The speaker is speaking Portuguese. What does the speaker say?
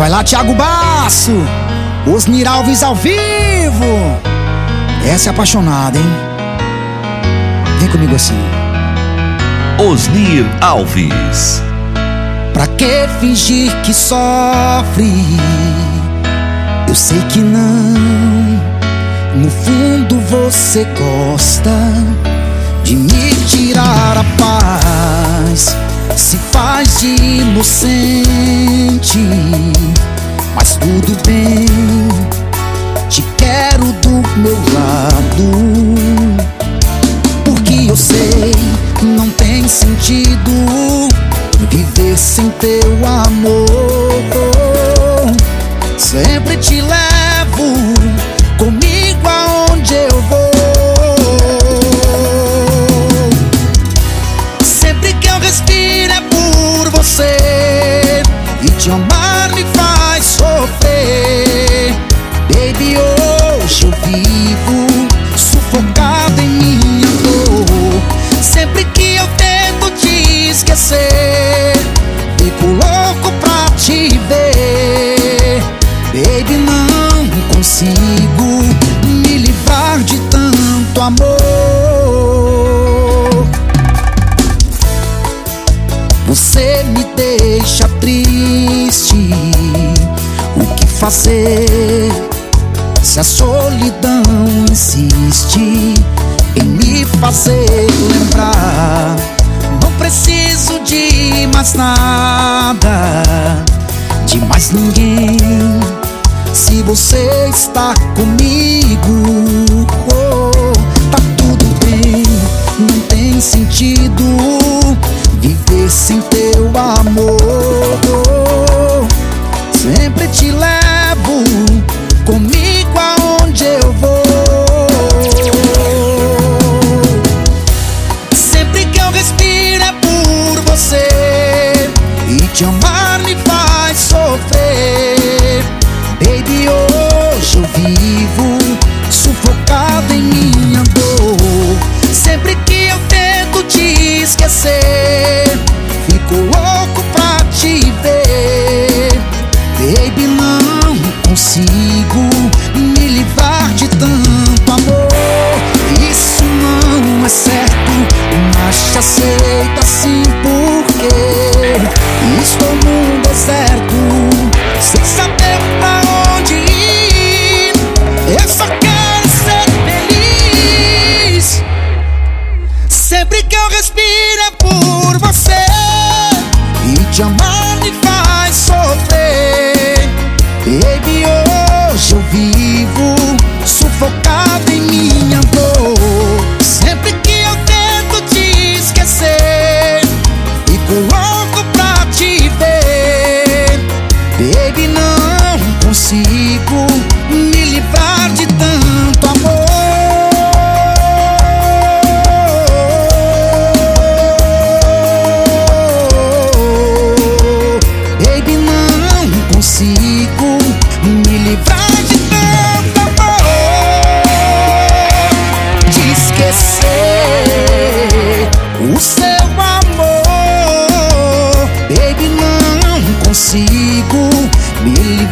Vai lá, Thiago Basso, Osnir Alves ao vivo. Essa é apaixonada, hein? Vem comigo assim. Osnir Alves. Pra que fingir que sofre? Eu sei que não. No fundo você gosta de me tirar a paz. Se faz de inocente, mas tudo bem. Te quero do meu lado, porque eu sei que não tem sentido viver sem teu amor. Sempre te levo comigo aonde eu vou. Sempre que eu respiro é por você, e te amar me faz sofrer. Baby, hoje eu vivo sufocado em minha dor. Sempre que eu tento te esquecer, fico louco pra te ver. Baby, não consigo me livrar de tanto amor. Você me deixa triste. O que fazer se a solidão insiste em me fazer lembrar? Não preciso de mais nada, de mais ninguém, se você está comigo. Oh, tá tudo bem, não tem sentido viver sem teu amor. Sempre te levo comigo aonde eu vou. Sempre que eu respiro é por você, e te amar me faz sofrer. Baby, hoje eu vivo sufocado em minha dor. Sempre que eu tento te esquecer, fico louco pra te ver. Baby, não consigo me livrar de tanto amor. Isso não é certo, mas te aceito assim porque estou num deserto, sem saber pra onde ir. Eu só quero ser feliz. Sempre que eu respiro é por você, e te amar me faz sofrer. Baby, hoje eu vivo sufocado em minha dor. Sempre que eu tento te esquecer, fico louco pra te ver. Baby, não consigo me livrar de tanto amor. Baby, não consigo me livrar de tanto amor. Te esquecer o seu amor. Baby, não consigo me livrar